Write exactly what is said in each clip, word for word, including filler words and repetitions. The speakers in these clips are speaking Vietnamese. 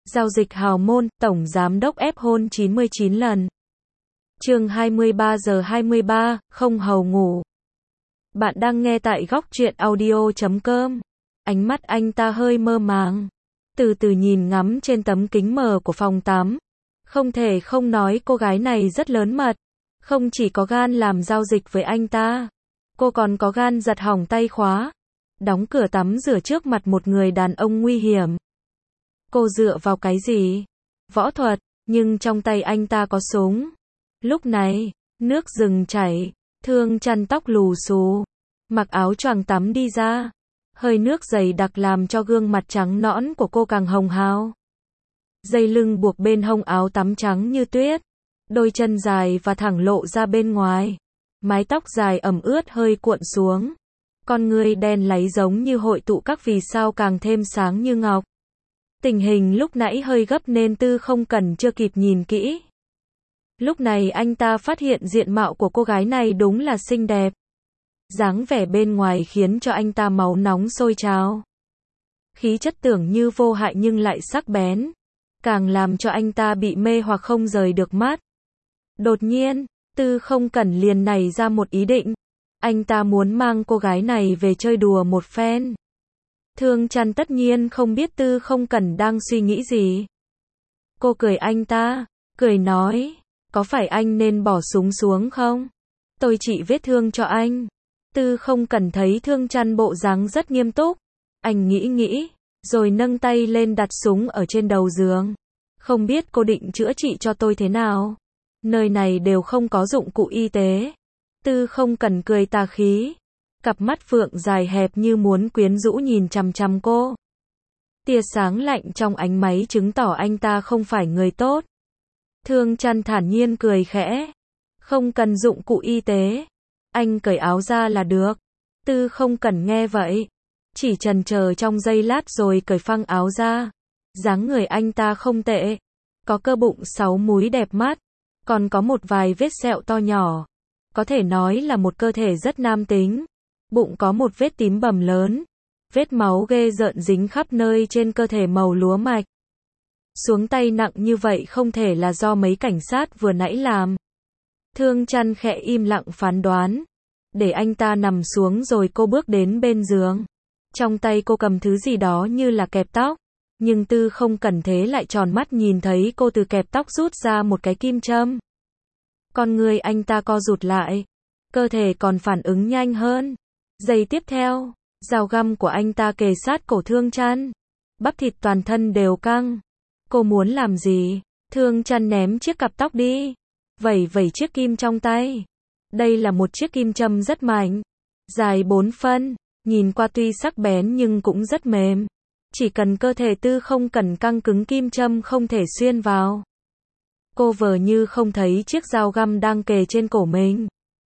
Giao dịch hào môn, tổng giám đốc ép hôn chín mươi chín lần. Chương hai mươi ba giờ hai mươi ba, không hầu ngủ. Bạn đang nghe tại góc truyện audio chấm com. Ánh mắt anh ta hơi mơ màng, từ từ nhìn ngắm trên tấm kính mờ của phòng tắm. Không thể không nói cô gái này rất lớn mật. Không chỉ có gan làm giao dịch với anh ta, cô còn có gan giật hỏng tay khóa, đóng cửa tắm rửa trước mặt một người đàn ông nguy hiểm. Cô dựa vào cái gì? Võ thuật, nhưng trong tay anh ta có súng. Lúc này, nước rừng chảy, Thương chăn tóc lù xù, mặc áo choàng tắm đi ra. Hơi nước dày đặc làm cho gương mặt trắng nõn của cô càng hồng hào. Dây lưng buộc bên hông áo tắm trắng như tuyết, đôi chân dài và thẳng lộ ra bên ngoài. Mái tóc dài ẩm ướt hơi cuộn xuống. Con ngươi đen láy giống như hội tụ các vì sao càng thêm sáng như ngọc. Tình hình lúc nãy hơi gấp nên Tư Không Cẩn chưa kịp nhìn kỹ. Lúc này anh ta phát hiện diện mạo của cô gái này đúng là xinh đẹp. Dáng vẻ bên ngoài khiến cho anh ta máu nóng sôi trào. Khí chất tưởng như vô hại nhưng lại sắc bén, càng làm cho anh ta bị mê hoặc không rời được mắt. Đột nhiên, Tư Không Cẩn liền nảy ra một ý định. Anh ta muốn mang cô gái này về chơi đùa một phen. Thương chăn tất nhiên không biết Tư Không Cẩn đang suy nghĩ gì. Cô cười anh ta, cười nói, có phải anh nên bỏ súng xuống không? Tôi trị vết thương cho anh. Tư Không Cẩn thấy Thương chăn bộ dáng rất nghiêm túc. Anh nghĩ nghĩ, rồi nâng tay lên đặt súng ở trên đầu giường. Không biết cô định chữa trị cho tôi thế nào? Nơi này đều không có dụng cụ y tế. Tư Không Cẩn cười tà khí. Cặp mắt phượng dài hẹp như muốn quyến rũ nhìn chằm chằm cô. Tia sáng lạnh trong ánh máy chứng tỏ anh ta không phải người tốt. Thương chăn thản nhiên cười khẽ. Không cần dụng cụ y tế. Anh cởi áo ra là được. Tư Không Cẩn nghe vậy, chỉ chần chờ trong giây lát rồi cởi phăng áo ra. Dáng người anh ta không tệ. Có cơ bụng sáu múi đẹp mắt. Còn có một vài vết sẹo to nhỏ. Có thể nói là một cơ thể rất nam tính. Bụng có một vết tím bầm lớn. Vết máu ghê rợn dính khắp nơi trên cơ thể màu lúa mạch. Xuống tay nặng như vậy không thể là do mấy cảnh sát vừa nãy làm. Thương chăn khẽ im lặng phán đoán. Để anh ta nằm xuống rồi cô bước đến bên giường. Trong tay cô cầm thứ gì đó như là kẹp tóc. Nhưng Tư Không Cẩn thế lại tròn mắt nhìn thấy cô từ kẹp tóc rút ra một cái kim châm. Con người anh ta co rụt lại. Cơ thể còn phản ứng nhanh hơn. Giây tiếp theo, dao găm của anh ta kề sát cổ Thương chăn. Bắp thịt toàn thân đều căng. Cô muốn làm gì? Thương chăn ném chiếc cặp tóc đi. Vẩy vẩy chiếc kim trong tay. Đây là một chiếc kim châm rất mạnh. Dài bốn phân. Nhìn qua tuy sắc bén nhưng cũng rất mềm. Chỉ cần cơ thể Tư Không Cẩn căng cứng kim châm không thể xuyên vào. Cô vờ như không thấy chiếc dao găm đang kề trên cổ mình.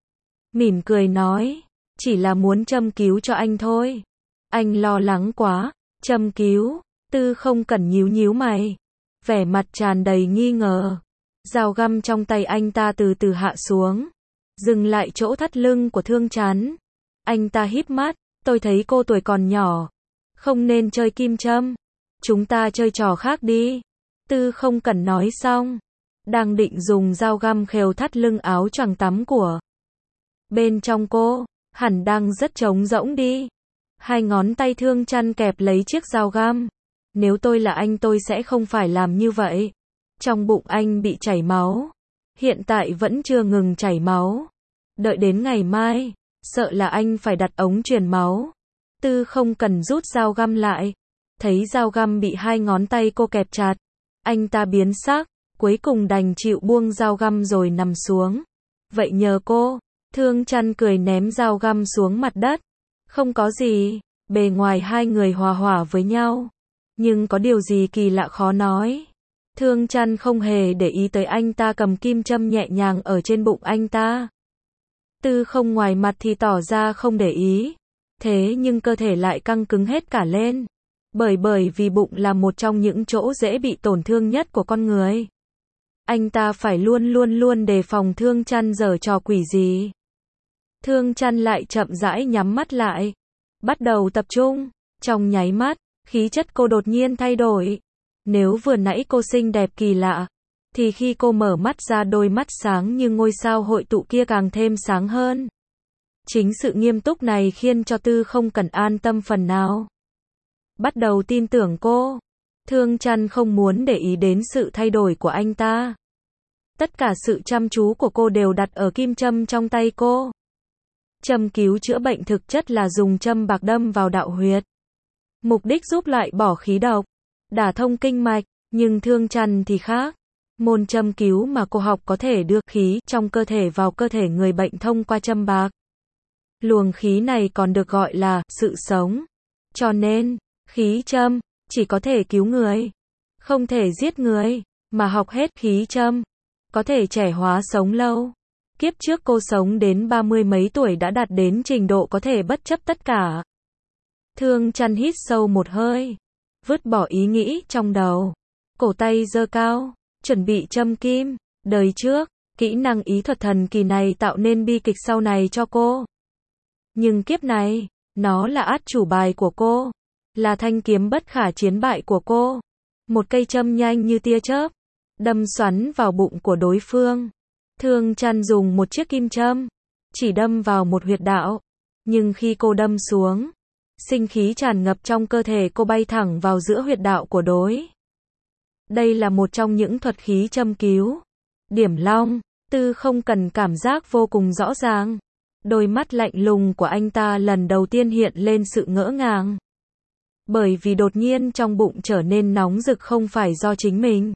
Mỉm cười nói. Chỉ là muốn châm cứu cho anh thôi. Anh lo lắng quá. Châm cứu. Tư Không Cẩn nhíu nhíu mày. Vẻ mặt tràn đầy nghi ngờ. Dao găm trong tay anh ta từ từ hạ xuống. Dừng lại chỗ thắt lưng của Thương chắn. Anh ta híp mắt. Tôi thấy cô tuổi còn nhỏ. Không nên chơi kim châm. Chúng ta chơi trò khác đi. Tư Không Cẩn nói xong. Đang định dùng dao găm khều thắt lưng áo choàng tắm của. Bên trong cô. Hẳn đang rất trống rỗng đi. Hai ngón tay Thương chăn kẹp lấy chiếc dao găm. Nếu tôi là anh tôi sẽ không phải làm như vậy. Trong bụng anh bị chảy máu. Hiện tại vẫn chưa ngừng chảy máu. Đợi đến ngày mai, sợ là anh phải đặt ống truyền máu. Tư Không Cẩn rút dao găm lại. Thấy dao găm bị hai ngón tay cô kẹp chặt. Anh ta biến sắc, cuối cùng đành chịu buông dao găm rồi nằm xuống. Vậy nhờ cô. Thương chăn cười ném dao găm xuống mặt đất. Không có gì, bề ngoài hai người hòa hòa với nhau. Nhưng có điều gì kỳ lạ khó nói. Thương chăn không hề để ý tới anh ta cầm kim châm nhẹ nhàng ở trên bụng anh ta. Tư Không ngoài mặt thì tỏ ra không để ý. Thế nhưng cơ thể lại căng cứng hết cả lên. Bởi bởi vì bụng là một trong những chỗ dễ bị tổn thương nhất của con người. Anh ta phải luôn luôn luôn đề phòng Thương chăn giở trò quỷ gì. Thương chăn lại chậm rãi nhắm mắt lại. Bắt đầu tập trung. Trong nháy mắt, khí chất cô đột nhiên thay đổi. Nếu vừa nãy cô xinh đẹp kỳ lạ, thì khi cô mở mắt ra đôi mắt sáng như ngôi sao hội tụ kia càng thêm sáng hơn. Chính sự nghiêm túc này khiến cho Tư không cần an tâm phần nào. Bắt đầu tin tưởng cô. Thương Chăn không muốn để ý đến sự thay đổi của anh ta. Tất cả sự chăm chú của cô đều đặt ở kim châm trong tay cô. Châm cứu chữa bệnh thực chất là dùng châm bạc đâm vào đạo huyệt. Mục đích giúp loại bỏ khí độc, đả thông kinh mạch, nhưng Thương Chăn thì khác. Môn châm cứu mà cô học có thể đưa khí trong cơ thể vào cơ thể người bệnh thông qua châm bạc. Luồng khí này còn được gọi là sự sống. Cho nên, khí châm chỉ có thể cứu người, không thể giết người, mà học hết khí châm có thể trẻ hóa sống lâu. Kiếp trước cô sống đến ba mươi mấy tuổi đã đạt đến trình độ có thể bất chấp tất cả. Thương Chăn hít sâu một hơi, vứt bỏ ý nghĩ trong đầu. Cổ tay giơ cao, chuẩn bị châm kim. Đời trước, kỹ năng ý thuật thần kỳ này tạo nên bi kịch sau này cho cô. Nhưng kiếp này, nó là át chủ bài của cô, là thanh kiếm bất khả chiến bại của cô. Một cây châm nhanh như tia chớp, đâm xoắn vào bụng của đối phương. Thương Chăn dùng một chiếc kim châm, chỉ đâm vào một huyệt đạo. Nhưng khi cô đâm xuống, sinh khí tràn ngập trong cơ thể cô bay thẳng vào giữa huyệt đạo của đối. Đây là một trong những thuật khí châm cứu. Điểm long, Tư không cần cảm giác vô cùng rõ ràng. Đôi mắt lạnh lùng của anh ta lần đầu tiên hiện lên sự ngỡ ngàng. Bởi vì đột nhiên trong bụng trở nên nóng rực không phải do chính mình,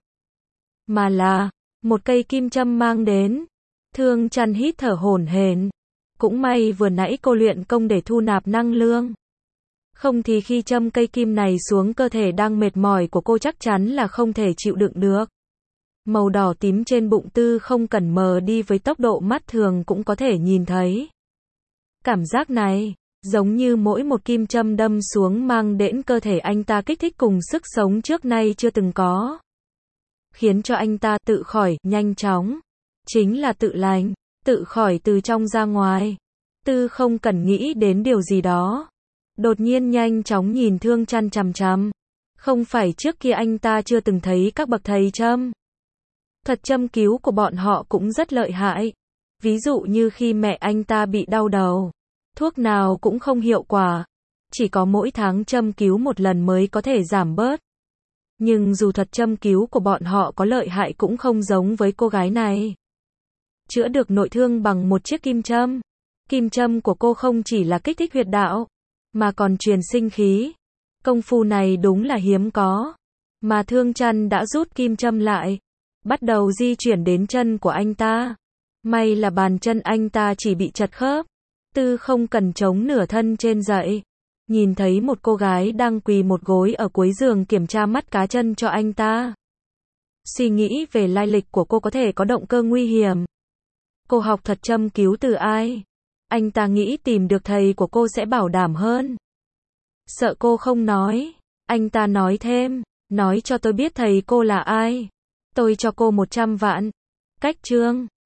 mà là một cây kim châm mang đến. Thương Chăn hít thở hổn hển. Cũng may vừa nãy cô luyện công để thu nạp năng lượng. Không thì khi châm cây kim này xuống cơ thể đang mệt mỏi của cô chắc chắn là không thể chịu đựng được. Màu đỏ tím trên bụng Tư không cần mờ đi với tốc độ mắt thường cũng có thể nhìn thấy. Cảm giác này, giống như mỗi một kim châm đâm xuống mang đến cơ thể anh ta kích thích cùng sức sống trước nay chưa từng có. Khiến cho anh ta tự khỏi, nhanh chóng. Chính là tự lành, tự khỏi từ trong ra ngoài. Tư không cần nghĩ đến điều gì đó. Đột nhiên nhanh chóng nhìn Thương Chăn chằm chằm. Không phải trước kia anh ta chưa từng thấy các bậc thầy châm. Thuật châm cứu của bọn họ cũng rất lợi hại. Ví dụ như khi mẹ anh ta bị đau đầu, thuốc nào cũng không hiệu quả. Chỉ có mỗi tháng châm cứu một lần mới có thể giảm bớt. Nhưng dù thuật châm cứu của bọn họ có lợi hại cũng không giống với cô gái này. Chữa được nội thương bằng một chiếc kim châm. Kim châm của cô không chỉ là kích thích huyệt đạo, mà còn truyền sinh khí. Công phu này đúng là hiếm có. Mà Thương Chăn đã rút kim châm lại, bắt đầu di chuyển đến chân của anh ta. May là bàn chân anh ta chỉ bị chật khớp. Tư không cần chống nửa thân trên dậy. Nhìn thấy một cô gái đang quỳ một gối ở cuối giường kiểm tra mắt cá chân cho anh ta. Suy nghĩ về lai lịch của cô có thể có động cơ nguy hiểm. Cô học thuật châm cứu từ ai? Anh ta nghĩ tìm được thầy của cô sẽ bảo đảm hơn. Sợ cô không nói, anh ta nói thêm, nói cho tôi biết thầy cô là ai. Tôi cho cô một trăm vạn. Cách chương